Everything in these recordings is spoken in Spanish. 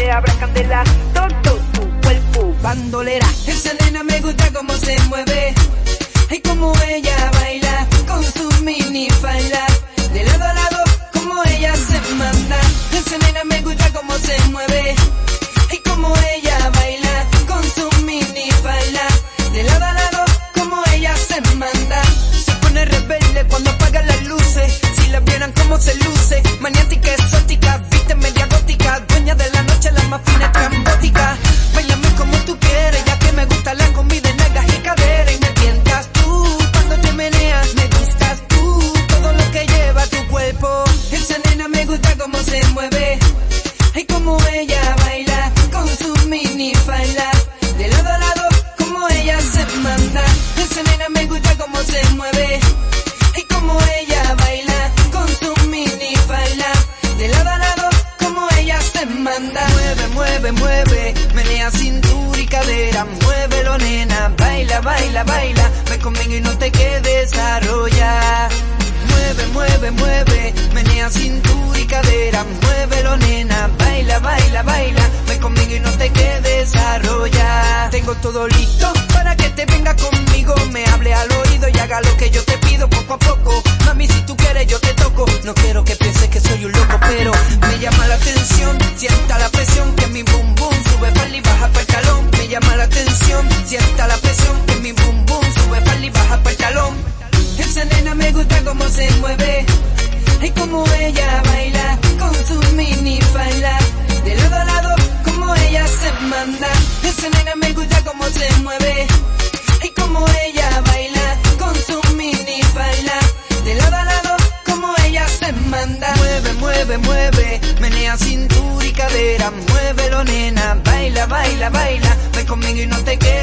habrá candela, todo tu cuerpo bandolera. Esa nena me gusta cómo se mueve, ay como ella baila con su mini falda, de lado a lado como ella se manda. Esa nena me gusta cómo se mueve, ay como ella baila con su mini falda, de lado a lado como ella se manda. Se pone rebelde cuando apaga las luces, si la vieran cómo se luce, maniática, exótica, viste media gótica, dueña de la noche, la más fina estrambótica. Báilame como tú quieres, ya que me gusta la comida en nalgas y cadera, y me tientas tú cuando te meneas, me gustas tú, todo lo que lleva tu cuerpo. Esa nena me gusta cómo se mueve, ay como ella baila con su mini falda, de lado a lado como ella se manda. Esa nena me gusta cómo se mueve, ay como ella baila con su mini falda, de lado a lado como ella se manda. Mueve, mueve, mueve, menea cintura y cadera, muévelo nena, baila, baila, baila, ven conmigo y no te quedes, desarrolla. Mueve, mueve, mueve, menea cintura y cadera, muévelo nena, baila, baila, baila, ven conmigo y no te quedes, desarrolla. Tengo todo listo para que te venga conmigo, me hable al oído y haga lo que yo te pido poco a poco. Mami, si tú quieres yo te toco, no quiero que pienses que soy un loco, pero me llama la atención, sienta la presión que mi boom boom sube para y baja para el talón. Me llama la atención, sienta la presión que mi boom boom sube para y baja para el talón. Esa nena me gusta cómo se mueve, ay como ella baila con su mini falda, de lado a lado como ella se manda. Esa nena me gusta cómo se mueve, ay como ella baila con su mini falda, de lado a lado como ella se manda. Mueve, mueve, mueve, menea cintura y cadera, muévelo nena, baila, baila, baila, ven conmigo y no te quedes,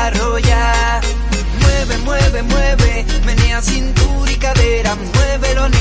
desarrolla. Mueve, mueve, mueve, menea cintura y cadera, muévelo